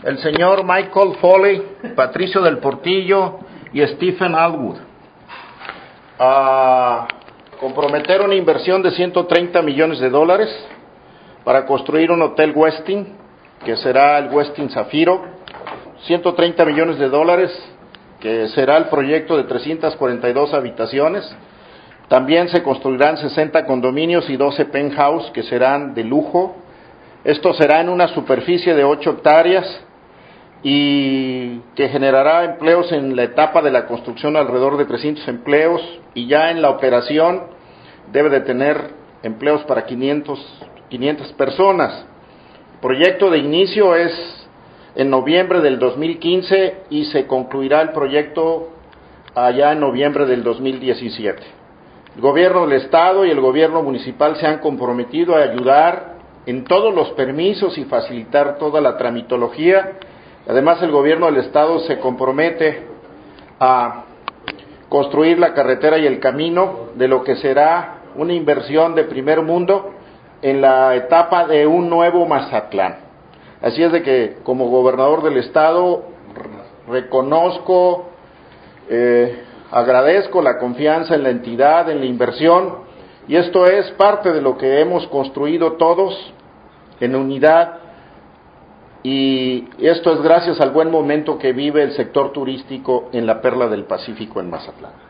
el señor Michael Foley, Patricio del Portillo y Stephen Alwood. Comprometer una inversión de $130 millones para construir un hotel Westin, que será el Westin Zafiro. $130 millones, que será el proyecto de 342 habitaciones. También se construirán 60 condominios y 12 penthouse que serán de lujo. Esto será en una superficie de 8 hectáreas y que generará empleos en la etapa de la construcción, alrededor de 300 empleos, y ya en la operación debe de tener empleos para 500 personas. El proyecto de inicio es en noviembre del 2015 y se concluirá el proyecto allá en noviembre del 2017. El gobierno del estado y el gobierno municipal se han comprometido a ayudar en todos los permisos y facilitar toda la tramitología. Además, el gobierno del estado se compromete a construir la carretera y el camino de lo que será una inversión de primer mundo en la etapa de un nuevo Mazatlán. Así es de que, como gobernador del estado, reconozco, agradezco la confianza en la entidad, en la inversión, y esto es parte de lo que hemos construido todos en unidad, y esto es gracias al buen momento que vive el sector turístico en la Perla del Pacífico en Mazatlán.